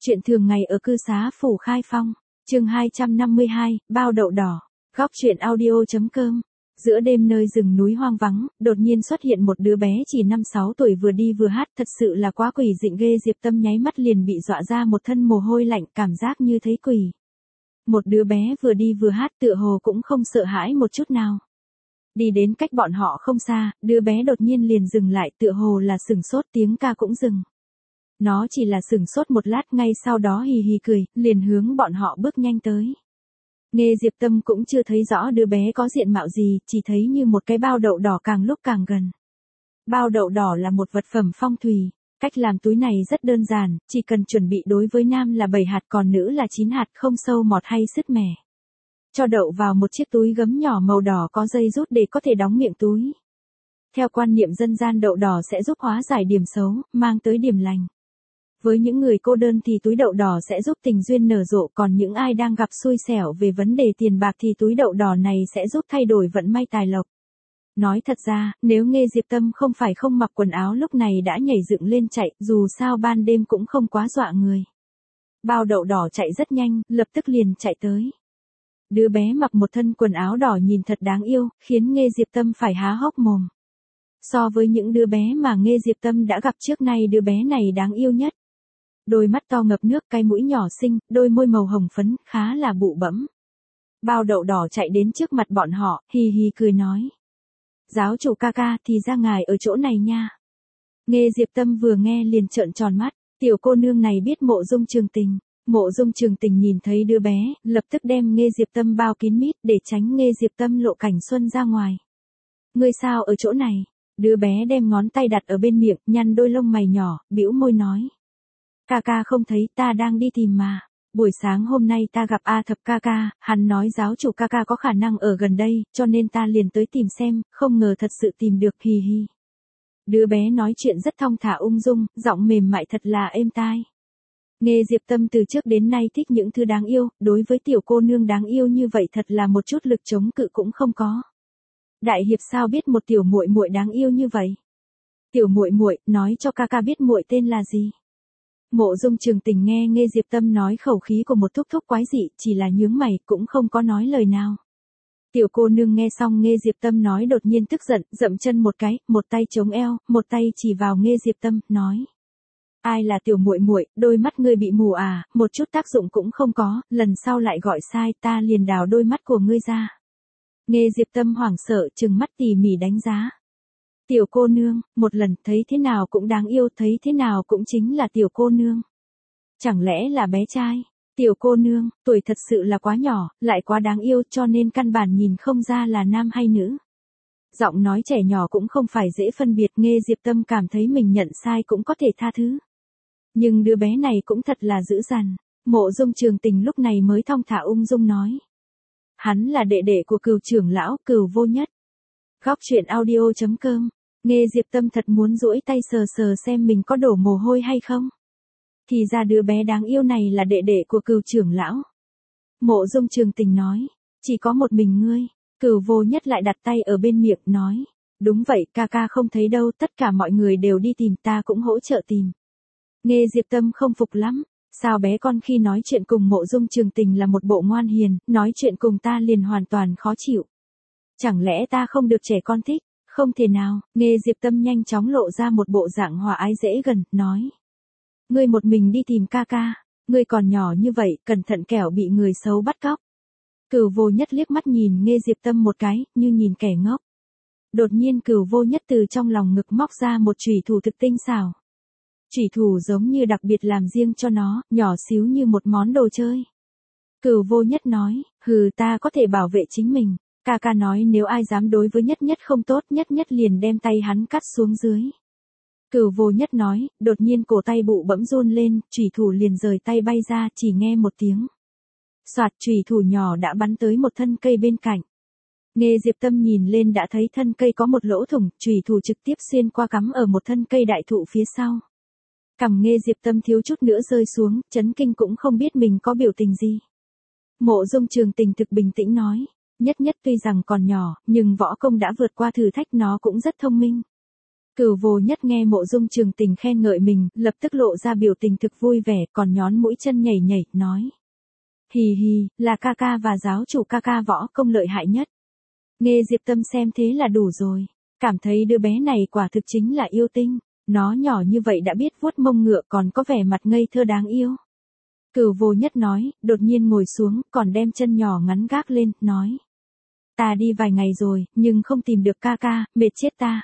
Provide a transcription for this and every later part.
Chuyện thường ngày ở cư xá Phủ Khai Phong, chương 252, bao đậu đỏ, góc chuyện audio.com. Giữa đêm nơi rừng núi hoang vắng, đột nhiên xuất hiện một đứa bé chỉ 5-6 tuổi vừa đi vừa hát, thật sự là quá quỷ dị ghê. Diệp Tâm nháy mắt liền bị dọa ra một thân mồ hôi lạnh, cảm giác như thấy quỷ. Một đứa bé vừa đi vừa hát tựa hồ cũng không sợ hãi một chút nào. Đi đến cách bọn họ không xa, đứa bé đột nhiên liền dừng lại, tựa hồ là sửng sốt, tiếng ca cũng dừng. Nó chỉ là sửng sốt một lát, ngay sau đó hì hì cười, liền hướng bọn họ bước nhanh tới. Nghe Diệp Tâm cũng chưa thấy rõ đứa bé có diện mạo gì, chỉ thấy như một cái bao đậu đỏ càng lúc càng gần. Bao đậu đỏ là một vật phẩm phong thủy, cách làm túi này rất đơn giản, chỉ cần chuẩn bị đối với nam là 7 hạt còn nữ là 9 hạt, không sâu mọt hay sứt mẻ. Cho đậu vào một chiếc túi gấm nhỏ màu đỏ có dây rút để có thể đóng miệng túi. Theo quan niệm dân gian, đậu đỏ sẽ giúp hóa giải điểm xấu, mang tới điểm lành. Với những người cô đơn thì túi đậu đỏ sẽ giúp tình duyên nở rộ, còn những ai đang gặp xui xẻo về vấn đề tiền bạc thì túi đậu đỏ này sẽ giúp thay đổi vận may tài lộc. Nói thật ra, nếu Nghe Diệp Tâm không phải không mặc quần áo lúc này đã nhảy dựng lên chạy, dù sao ban đêm cũng không quá dọa người. Bao đậu đỏ chạy rất nhanh, lập tức liền chạy tới. Đứa bé mặc một thân quần áo đỏ nhìn thật đáng yêu, khiến Nghe Diệp Tâm phải há hốc mồm. So với những đứa bé mà Nghe Diệp Tâm đã gặp trước nay, đứa bé này đáng yêu nhất. Đôi mắt to ngập nước, cái mũi nhỏ xinh, đôi môi màu hồng phấn, khá là bụ bẫm. Bao đậu đỏ chạy đến trước mặt bọn họ, hì hì cười nói. Giáo chủ ca ca, thì ra ngài ở chỗ này nha. Nghe Diệp Tâm vừa nghe liền trợn tròn mắt, tiểu cô nương này biết Mộ Dung Trường Tình. Mộ Dung Trường Tình nhìn thấy đứa bé, lập tức đem Nghe Diệp Tâm bao kín mít để tránh Nghe Diệp Tâm lộ cảnh xuân ra ngoài. Ngươi sao ở chỗ này? Đứa bé đem ngón tay đặt ở bên miệng, nhăn đôi lông mày nhỏ, bĩu môi nói. Ca ca không thấy, ta đang đi tìm mà. Buổi sáng hôm nay ta gặp A Thập ca ca, hắn nói giáo chủ ca ca có khả năng ở gần đây, cho nên ta liền tới tìm xem, không ngờ thật sự tìm được, hì hì. Đứa bé nói chuyện rất thong thả ung dung, giọng mềm mại thật là êm tai. Nghe Diệp Tâm từ trước đến nay thích những thứ đáng yêu, đối với tiểu cô nương đáng yêu như vậy thật là một chút lực chống cự cũng không có. Đại hiệp sao biết một tiểu muội muội đáng yêu như vậy? Tiểu muội muội, nói cho ca ca biết muội tên là gì? Mộ Dung Trường Tình nghe Diệp Tâm nói khẩu khí của một thúc thúc quái dị, chỉ là nhướng mày, cũng không có nói lời nào. Tiểu cô nương nghe xong Nghe Diệp Tâm nói đột nhiên tức giận, dậm chân một cái, một tay chống eo, một tay chỉ vào Nghe Diệp Tâm, nói. Ai là tiểu muội muội, đôi mắt ngươi bị mù à, một chút tác dụng cũng không có, lần sau lại gọi sai ta liền đào đôi mắt của ngươi ra. Nghe Diệp Tâm hoảng sợ, trừng mắt tỉ mỉ đánh giá. Tiểu cô nương, một lần thấy thế nào cũng đáng yêu, thấy thế nào cũng chính là tiểu cô nương. Chẳng lẽ là bé trai? Tiểu cô nương, tuổi thật sự là quá nhỏ, lại quá đáng yêu cho nên căn bản nhìn không ra là nam hay nữ. Giọng nói trẻ nhỏ cũng không phải dễ phân biệt, Nghe Diệp Tâm cảm thấy mình nhận sai cũng có thể tha thứ. Nhưng đứa bé này cũng thật là dữ dằn. Mộ Dung Trường Tình lúc này mới thong thả ung dung nói. Hắn là đệ đệ của Cửu trưởng lão, Cửu Vô Nhất. Góc chuyện audio.com. Nghe Diệp Tâm thật muốn duỗi tay sờ sờ xem mình có đổ mồ hôi hay không. Thì ra đứa bé đáng yêu này là đệ đệ của Cửu trưởng lão. Mộ Dung Trường Tình nói. Chỉ có một mình ngươi. Cửu Vô Nhất lại đặt tay ở bên miệng, nói. Đúng vậy, ca ca không thấy đâu, tất cả mọi người đều đi tìm, ta cũng hỗ trợ tìm. Nghe Diệp Tâm không phục lắm. Sao bé con khi nói chuyện cùng Mộ Dung Trường Tình là một bộ ngoan hiền, nói chuyện cùng ta liền hoàn toàn khó chịu. Chẳng lẽ ta không được trẻ con thích? Không thể nào. Nghe Diệp Tâm nhanh chóng lộ ra một bộ dạng hòa ái dễ gần, nói. Ngươi một mình đi tìm ca ca, ngươi còn nhỏ như vậy, cẩn thận kẻo bị người xấu bắt cóc. Cửu Vô Nhất liếc mắt nhìn Nghe Diệp Tâm một cái, như nhìn kẻ ngốc. Đột nhiên Cửu Vô Nhất từ trong lòng ngực móc ra một chủy thủ thực tinh xảo. Chủy thủ giống như đặc biệt làm riêng cho nó, nhỏ xíu như một món đồ chơi. Cửu Vô Nhất nói, hừ, ta có thể bảo vệ chính mình. Ca ca nói nếu ai dám đối với Nhất Nhất không tốt, Nhất Nhất liền đem tay hắn cắt xuống dưới. Cửu Vô Nhất nói, đột nhiên cổ tay bụ bẫm run lên, chủy thủ liền rời tay bay ra, chỉ nghe một tiếng. Soạt, chủy thủ nhỏ đã bắn tới một thân cây bên cạnh. Nghe Diệp Tâm nhìn lên đã thấy thân cây có một lỗ thủng, chủy thủ trực tiếp xuyên qua cắm ở một thân cây đại thụ phía sau. Cằm Nghe Diệp Tâm thiếu chút nữa rơi xuống, chấn kinh cũng không biết mình có biểu tình gì. Mộ Dung Trường Tình thực bình tĩnh nói. Nhất Nhất tuy rằng còn nhỏ, nhưng võ công đã vượt qua thử thách, nó cũng rất thông minh. Cửu Vô Nhất nghe Mộ Dung Trường Tình khen ngợi mình, lập tức lộ ra biểu tình thực vui vẻ, còn nhón mũi chân nhảy nhảy, nói. Hì hì, là ca ca và giáo chủ ca ca võ công lợi hại nhất. Nghe Diệp Tâm xem thế là đủ rồi. Cảm thấy đứa bé này quả thực chính là yêu tinh. Nó nhỏ như vậy đã biết vuốt mông ngựa còn có vẻ mặt ngây thơ đáng yêu. Cửu Vô Nhất nói, đột nhiên ngồi xuống, còn đem chân nhỏ ngắn gác lên, nói. Ta đi vài ngày rồi, nhưng không tìm được ca ca, mệt chết ta.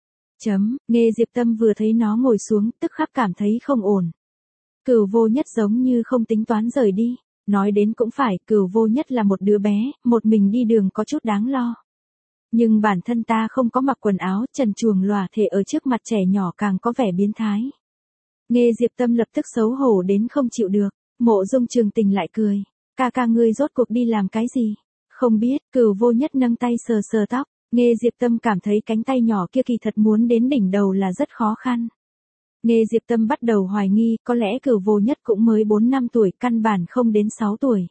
Nghe Diệp Tâm vừa thấy nó ngồi xuống, tức khắc cảm thấy không ổn. Cửu Vô Nhất giống như không tính toán rời đi. Nói đến cũng phải, Cửu Vô Nhất là một đứa bé, một mình đi đường có chút đáng lo. Nhưng bản thân ta không có mặc quần áo, trần truồng lòa thể ở trước mặt trẻ nhỏ càng có vẻ biến thái. Nghe Diệp Tâm lập tức xấu hổ đến không chịu được. Mộ Dung Trường Tình lại cười. Ca ca ngươi rốt cuộc đi làm cái gì? Không biết. Cửu Vô Nhất nâng tay sờ sờ tóc. Nghe Diệp Tâm cảm thấy cánh tay nhỏ kia kỳ thật muốn đến đỉnh đầu là rất khó khăn. Nghe Diệp Tâm bắt đầu hoài nghi, có lẽ Cửu Vô Nhất cũng mới 4 năm tuổi, căn bản không đến 6 tuổi.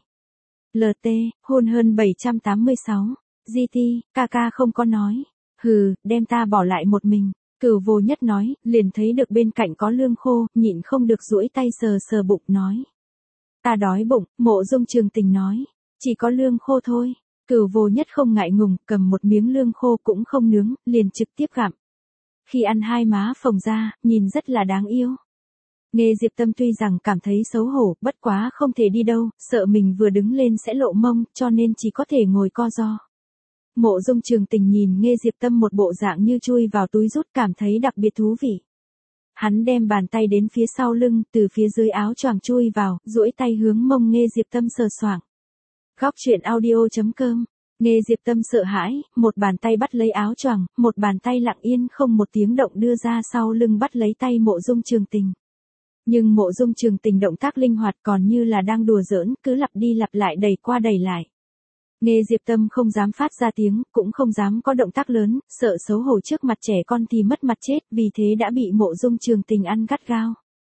LT, hôn hơn 786. GT, ca ca không có nói. Hừ, đem ta bỏ lại một mình. Cửu Vô Nhất nói, liền thấy được bên cạnh có lương khô, nhịn không được duỗi tay sờ sờ bụng nói. Ta đói bụng. Mộ Dung Trường Tình nói. Chỉ có lương khô thôi. Cửu Vô Nhất không ngại ngùng, cầm một miếng lương khô cũng không nướng, liền trực tiếp gặm. Khi ăn hai má phồng ra, nhìn rất là đáng yêu. Nghe Diệp Tâm tuy rằng cảm thấy xấu hổ, bất quá không thể đi đâu, sợ mình vừa đứng lên sẽ lộ mông, cho nên chỉ có thể ngồi co ro. Mộ Dung Trường Tình nhìn Nghe Diệp Tâm một bộ dạng như chui vào túi rút, cảm thấy đặc biệt thú vị. Hắn đem bàn tay đến phía sau lưng, từ phía dưới áo choàng chui vào, duỗi tay hướng mông Nghe Diệp Tâm sờ soạng. Góc truyện audio.com. Nghe Diệp Tâm sợ hãi, một bàn tay bắt lấy áo choàng, một bàn tay lặng yên không một tiếng động đưa ra sau lưng bắt lấy tay Mộ Dung Trường Tình. Nhưng Mộ Dung Trường Tình động tác linh hoạt còn như là đang đùa giỡn, cứ lặp đi lặp lại đẩy qua đẩy lại. Nghe Diệp Tâm không dám phát ra tiếng, cũng không dám có động tác lớn, sợ xấu hổ trước mặt trẻ con thì mất mặt chết, vì thế đã bị Mộ Dung Trường Tình ăn gắt gao.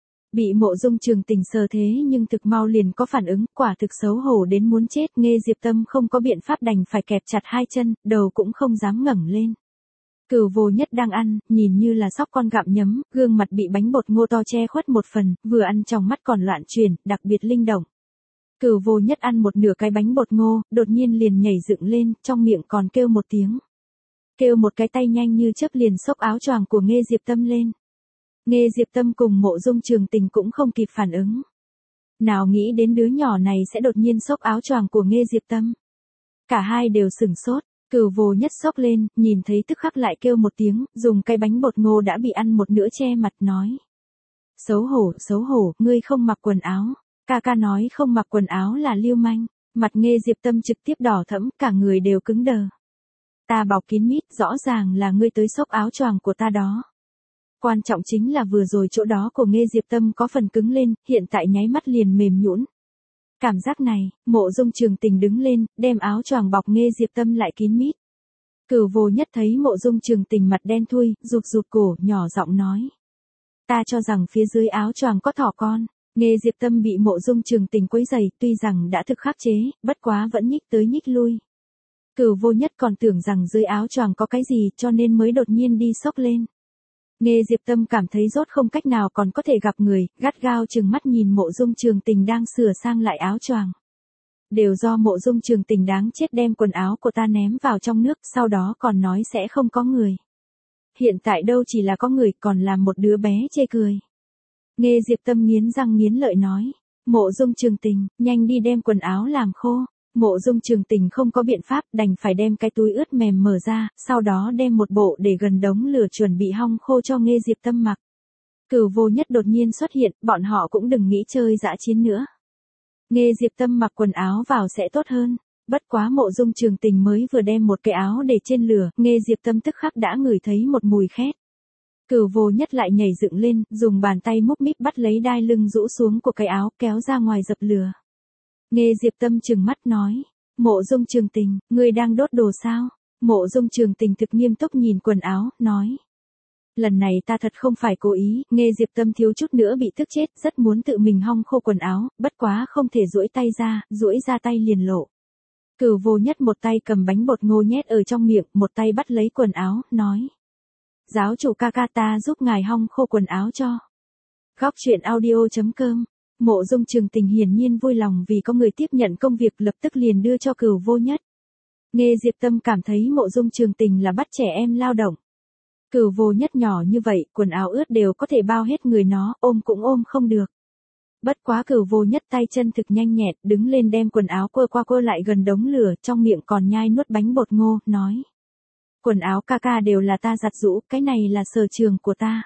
Bị Mộ Dung Trường Tình sờ thế nhưng thực mau liền có phản ứng, quả thực xấu hổ đến muốn chết. Nghe Diệp Tâm không có biện pháp đành phải kẹp chặt hai chân, đầu cũng không dám ngẩng lên. Cửu Vô Nhất đang ăn, nhìn như là sóc con gặm nhấm, gương mặt bị bánh bột ngô to che khuất một phần, vừa ăn trong mắt còn loạn chuyển, đặc biệt linh động. Cửu Vô Nhất ăn một nửa cái bánh bột ngô, đột nhiên liền nhảy dựng lên, trong miệng còn kêu một tiếng. Kêu một cái tay nhanh như chớp liền xốc áo choàng của Nghe Diệp Tâm lên. Nghe Diệp Tâm cùng Mộ Dung Trường Tình cũng không kịp phản ứng. Nào nghĩ đến đứa nhỏ này sẽ đột nhiên xốc áo choàng của Nghe Diệp Tâm. Cả hai đều sửng sốt. Cửu Vô Nhất xốc lên, nhìn thấy tức khắc lại kêu một tiếng, dùng cái bánh bột ngô đã bị ăn một nửa che mặt nói. Xấu hổ, ngươi không mặc quần áo. Ca ca nói không mặc quần áo là lưu manh. Mặt Nghe Diệp Tâm trực tiếp đỏ thẫm, cả người đều cứng đờ. Ta bọc kín mít, rõ ràng là ngươi tới xốc áo choàng của ta đó. Quan trọng chính là vừa rồi chỗ đó của Nghe Diệp Tâm có phần cứng lên, hiện tại nháy mắt liền mềm nhũn. Cảm giác này, Mộ Dung Trường Tình đứng lên, đem áo choàng bọc Nghe Diệp Tâm lại kín mít. Cửu Vô Nhất thấy Mộ Dung Trường Tình mặt đen thui, rụt cổ, nhỏ giọng nói. Ta cho rằng phía dưới áo choàng có thỏ con. Nghe Diệp Tâm bị Mộ Dung Trường Tình quấy rầy, tuy rằng đã thực khắc chế, bất quá vẫn nhích tới nhích lui. Cửu Vô Nhất còn tưởng rằng dưới áo choàng có cái gì cho nên mới đột nhiên đi xốc lên. Nghe Diệp Tâm cảm thấy rốt không cách nào còn có thể gặp người, gắt gao trừng mắt nhìn Mộ Dung Trường Tình đang sửa sang lại áo choàng. Đều do Mộ Dung Trường Tình đáng chết đem quần áo của ta ném vào trong nước, sau đó còn nói sẽ không có người. Hiện tại đâu chỉ là có người, còn là một đứa bé chê cười. Nghe Diệp Tâm nghiến răng nghiến lợi nói. Mộ Dung Trường Tình, nhanh đi đem quần áo làm khô. Mộ Dung Trường Tình không có biện pháp, đành phải đem cái túi ướt mềm mở ra, sau đó đem một bộ để gần đống lửa chuẩn bị hong khô cho Nghe Diệp Tâm mặc. Cửu Vô Nhất đột nhiên xuất hiện, bọn họ cũng đừng nghĩ chơi dã chiến nữa. Nghe Diệp Tâm mặc quần áo vào sẽ tốt hơn. Bất quá Mộ Dung Trường Tình mới vừa đem một cái áo để trên lửa, Nghe Diệp Tâm tức khắc đã ngửi thấy một mùi khét. Cửu Vô Nhất lại nhảy dựng lên, dùng bàn tay múc míp bắt lấy đai lưng rũ xuống của cái áo, kéo ra ngoài dập lửa. Nghe Diệp Tâm trừng mắt nói. Mộ Dung Trường Tình, ngươi đang đốt đồ sao? Mộ Dung Trường Tình thực nghiêm túc nhìn quần áo, nói. Lần này ta thật không phải cố ý. Nghe Diệp Tâm thiếu chút nữa bị tức chết, rất muốn tự mình hong khô quần áo, bất quá không thể duỗi tay ra, duỗi ra tay liền lộ. Cửu Vô Nhất một tay cầm bánh bột ngô nhét ở trong miệng, một tay bắt lấy quần áo, nói. Giáo chủ ca ca ta giúp ngài hong khô quần áo cho. Góc truyện audio.com. Mộ Dung Trường Tình hiển nhiên vui lòng vì có người tiếp nhận công việc, lập tức liền đưa cho Cửu Vô Nhất. Nghe Diệp Tâm cảm thấy Mộ Dung Trường Tình là bắt trẻ em lao động. Cửu Vô Nhất nhỏ như vậy, quần áo ướt đều có thể bao hết người nó, ôm cũng ôm không được. Bất quá Cửu Vô Nhất tay chân thực nhanh nhẹn, đứng lên đem quần áo quơ qua quơ lại gần đống lửa, trong miệng còn nhai nuốt bánh bột ngô, nói. Quần áo ca ca đều là ta giặt giũ, cái này là sở trường của ta.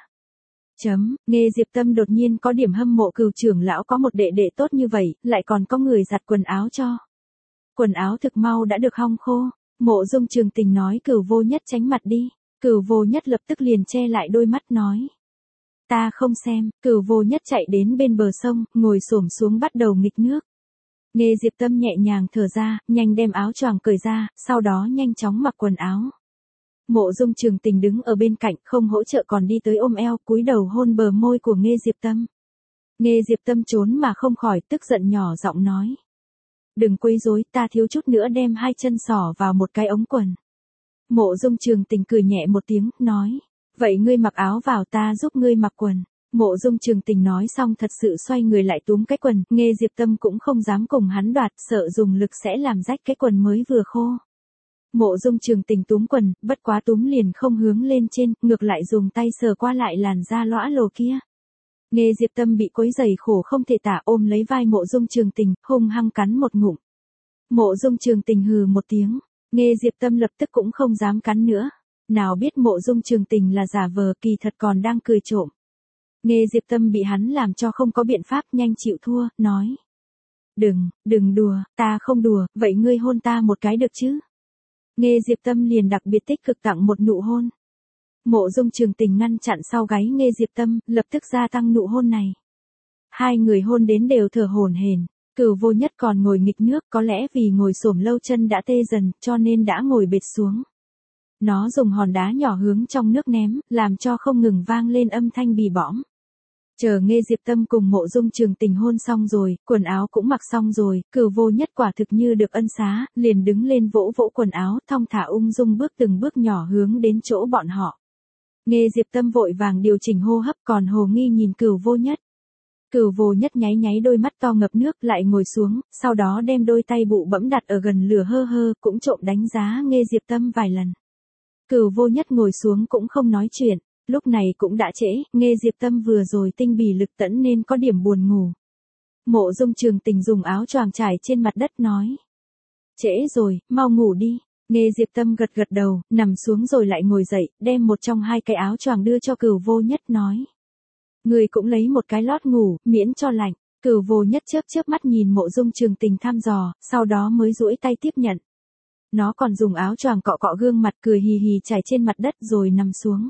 Nghe Diệp Tâm đột nhiên có điểm hâm mộ Cửu trưởng lão có một đệ đệ tốt như vậy, lại còn có người giặt quần áo cho. Quần áo thực mau đã được hong khô. Mộ Dung Trường Tình nói Cửu Vô Nhất tránh mặt đi. Cửu Vô Nhất lập tức liền che lại đôi mắt nói. Ta không xem. Cửu Vô Nhất chạy đến bên bờ sông, ngồi xổm xuống bắt đầu nghịch nước. Nghe Diệp Tâm nhẹ nhàng thở ra, nhanh đem áo choàng cởi ra, sau đó nhanh chóng mặc quần áo. Mộ Dung Trường Tình đứng ở bên cạnh, không hỗ trợ còn đi tới ôm eo, cúi đầu hôn bờ môi của Nghe Diệp Tâm. Nghe Diệp Tâm trốn mà không khỏi, tức giận nhỏ giọng nói. Đừng quấy rối, ta thiếu chút nữa đem hai chân xỏ vào một cái ống quần. Mộ Dung Trường Tình cười nhẹ một tiếng, nói. Vậy ngươi mặc áo vào, ta giúp ngươi mặc quần. Mộ Dung Trường Tình nói xong thật sự xoay người lại túm cái quần, Nghe Diệp Tâm cũng không dám cùng hắn đoạt, sợ dùng lực sẽ làm rách cái quần mới vừa khô. Mộ Dung Trường Tình túm quần, bất quá túm liền không hướng lên trên, ngược lại dùng tay sờ qua lại làn da lõa lồ kia. Nghe Diệp Tâm bị quấy giày khổ không thể tả, ôm lấy vai Mộ Dung Trường Tình, hung hăng cắn một ngụm. Mộ Dung Trường Tình hừ một tiếng, Nghe Diệp Tâm lập tức cũng không dám cắn nữa. Nào biết Mộ Dung Trường Tình là giả vờ, kỳ thật còn đang cười trộm. Nghe Diệp Tâm bị hắn làm cho không có biện pháp, nhanh chịu thua, nói. Đừng đùa, ta không đùa, vậy ngươi hôn ta một cái được chứ? Nghe Diệp Tâm liền đặc biệt tích cực tặng một nụ hôn. Mộ Dung Trường Tình ngăn chặn sau gáy Nghe Diệp Tâm, lập tức gia tăng nụ hôn này. Hai người hôn đến đều thở hổn hển. Cửu Vô Nhất còn ngồi nghịch nước, có lẽ vì ngồi xổm lâu chân đã tê dần, cho nên đã ngồi bệt xuống. Nó dùng hòn đá nhỏ hướng trong nước ném, làm cho không ngừng vang lên âm thanh bì bõm. Chờ Nghe Diệp Tâm cùng Mộ Dung Trường Tình hôn xong rồi, quần áo cũng mặc xong rồi, Cửu Vô Nhất quả thực như được ân xá, liền đứng lên vỗ vỗ quần áo, thong thả ung dung bước từng bước nhỏ hướng đến chỗ bọn họ. Nghe Diệp Tâm vội vàng điều chỉnh hô hấp, còn hồ nghi nhìn Cửu Vô Nhất. Cửu Vô Nhất nháy nháy đôi mắt to ngập nước, lại ngồi xuống, sau đó đem đôi tay bụ bẫm đặt ở gần lửa cũng trộm đánh giá Nghe Diệp Tâm vài lần. Cửu Vô Nhất ngồi xuống cũng không nói chuyện. Lúc này cũng đã trễ, Nghe Diệp Tâm vừa rồi tinh bì lực tẫn nên có điểm buồn ngủ. Mộ Dung Trường Tình dùng áo choàng trải trên mặt đất nói. Trễ rồi, mau ngủ đi. Nghe Diệp Tâm gật gật đầu, nằm xuống rồi lại ngồi dậy, đem một trong hai cái áo choàng đưa cho Cửu Vô Nhất nói. Người cũng lấy một cái lót ngủ, miễn cho lạnh. Cửu Vô Nhất chớp mắt nhìn Mộ Dung Trường Tình thăm dò, sau đó mới duỗi tay tiếp nhận. Nó còn dùng áo choàng cọ cọ gương mặt, cười hì hì trải trên mặt đất rồi nằm xuống.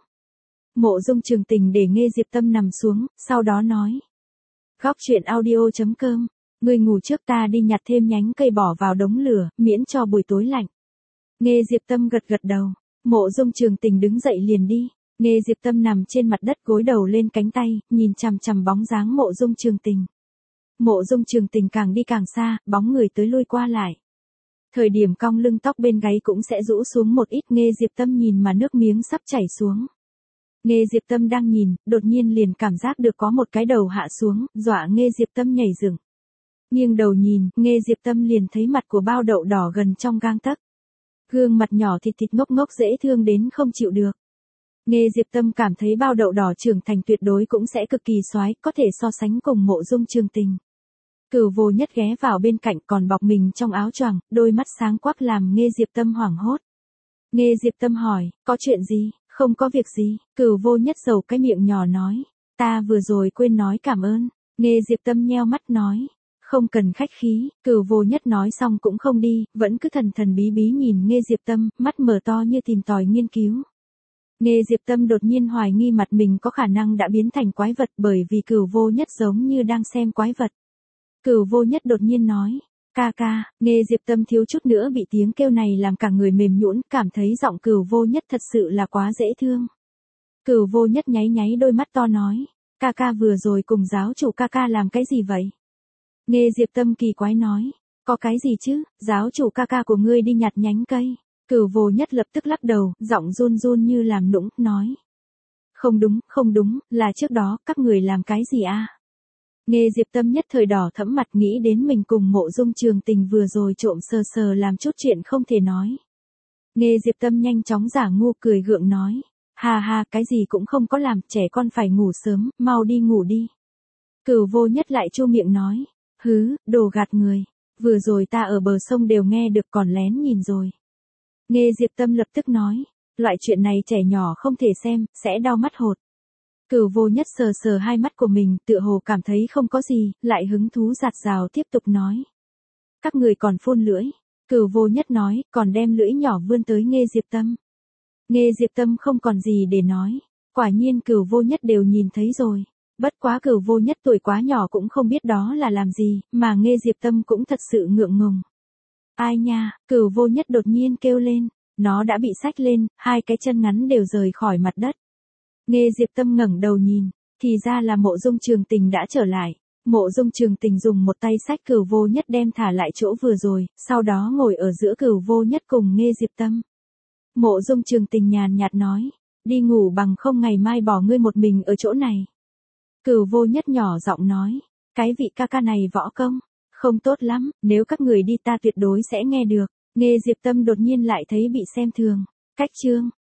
Mộ Dung Trường Tình để Nghe Diệp Tâm nằm xuống, sau đó nói. Góc truyện audio.com, ngươi ngủ trước, ta đi nhặt thêm nhánh cây bỏ vào đống lửa, miễn cho buổi tối lạnh. Nghe Diệp Tâm gật gật đầu, Mộ Dung Trường Tình đứng dậy liền đi. Nghe Diệp Tâm nằm trên mặt đất gối đầu lên cánh tay, nhìn chằm chằm bóng dáng Mộ Dung Trường Tình. Mộ Dung Trường Tình càng đi càng xa, bóng người tới lui qua lại. Thời điểm cong lưng tóc bên gáy cũng sẽ rũ xuống một ít, Nghe Diệp Tâm nhìn mà nước miếng sắp chảy xuống. Nghe Diệp Tâm đang nhìn, đột nhiên liền cảm giác được có một cái đầu hạ xuống, dọa Nghe Diệp Tâm nhảy dựng. Nghiêng đầu nhìn, Nghe Diệp Tâm liền thấy mặt của bao đậu đỏ gần trong gang tấc. Gương mặt nhỏ thịt ngốc ngốc dễ thương đến không chịu được. Nghe Diệp Tâm cảm thấy bao đậu đỏ trưởng thành tuyệt đối cũng sẽ cực kỳ xoái, có thể so sánh cùng Mộ Dung Trường Tình. Cửu Vô Nhất ghé vào bên cạnh còn bọc mình trong áo choàng, đôi mắt sáng quắc làm Nghe Diệp Tâm hoảng hốt. Nghe Diệp Tâm hỏi, có chuyện gì? Không có việc gì, Cửu Vô Nhất dầu cái miệng nhỏ nói. Ta vừa rồi quên nói cảm ơn. Nghe Diệp Tâm nheo mắt nói. Không cần khách khí, Cửu Vô Nhất nói xong cũng không đi, vẫn cứ thần thần bí bí nhìn Nghe Diệp Tâm, mắt mở to như tìm tòi nghiên cứu. Nghe Diệp Tâm đột nhiên hoài nghi mặt mình có khả năng đã biến thành quái vật, bởi vì Cửu Vô Nhất giống như đang xem quái vật. Cửu Vô Nhất đột nhiên nói. Ca ca, Nghe Diệp Tâm thiếu chút nữa bị tiếng kêu này làm cả người mềm nhũn, cảm thấy giọng Cửu Vô Nhất thật sự là quá dễ thương. Cửu Vô Nhất nháy nháy đôi mắt to nói, ca ca vừa rồi cùng giáo chủ ca ca làm cái gì vậy? Nghe Diệp Tâm kỳ quái nói, có cái gì chứ, giáo chủ ca ca của ngươi đi nhặt nhánh cây. Cửu Vô Nhất lập tức lắc đầu, giọng run run như làm nũng, nói, Không đúng, là trước đó, các người làm cái gì a? Nghe Diệp Tâm nhất thời đỏ thẫm mặt nghĩ đến mình cùng Mộ Dung Trường Tình vừa rồi trộm sờ sờ làm chút chuyện không thể nói. Nghe Diệp Tâm nhanh chóng giả ngu cười gượng nói. Ha ha, cái gì cũng không có làm, trẻ con phải ngủ sớm, mau đi ngủ đi. Cửu Vô Nhất lại chu miệng nói. Hứ, đồ gạt người. Vừa rồi ta ở bờ sông đều nghe được còn lén nhìn rồi. Nghe Diệp Tâm lập tức nói. Loại chuyện này trẻ nhỏ không thể xem, sẽ đau mắt hột. Cửu Vô Nhất sờ sờ hai mắt của mình, tựa hồ cảm thấy không có gì, lại hứng thú giạt rào tiếp tục nói. Các người còn phun lưỡi. Cửu Vô Nhất nói, còn đem lưỡi nhỏ vươn tới Nghe Diệp Tâm. Nghe Diệp Tâm không còn gì để nói. Quả nhiên Cửu Vô Nhất đều nhìn thấy rồi. Bất quá Cửu Vô Nhất tuổi quá nhỏ cũng không biết đó là làm gì, mà Nghe Diệp Tâm cũng thật sự ngượng ngùng. Ai nha, Cửu Vô Nhất đột nhiên kêu lên. Nó đã bị xách lên, hai cái chân ngắn đều rời khỏi mặt đất. Nghe Diệp Tâm ngẩng đầu nhìn, thì ra là Mộ Dung Trường Tình đã trở lại. Mộ Dung Trường Tình dùng một tay xách Cửu Vô Nhất đem thả lại chỗ vừa rồi, sau đó ngồi ở giữa Cửu Vô Nhất cùng Nghe Diệp Tâm. Mộ Dung Trường Tình nhàn nhạt nói, đi ngủ bằng không ngày mai bỏ ngươi một mình ở chỗ này. Cửu Vô Nhất nhỏ giọng nói, cái vị ca ca này võ công, không tốt lắm, nếu các người đi ta tuyệt đối sẽ nghe được. Nghe Diệp Tâm đột nhiên lại thấy bị xem thường. Cách chương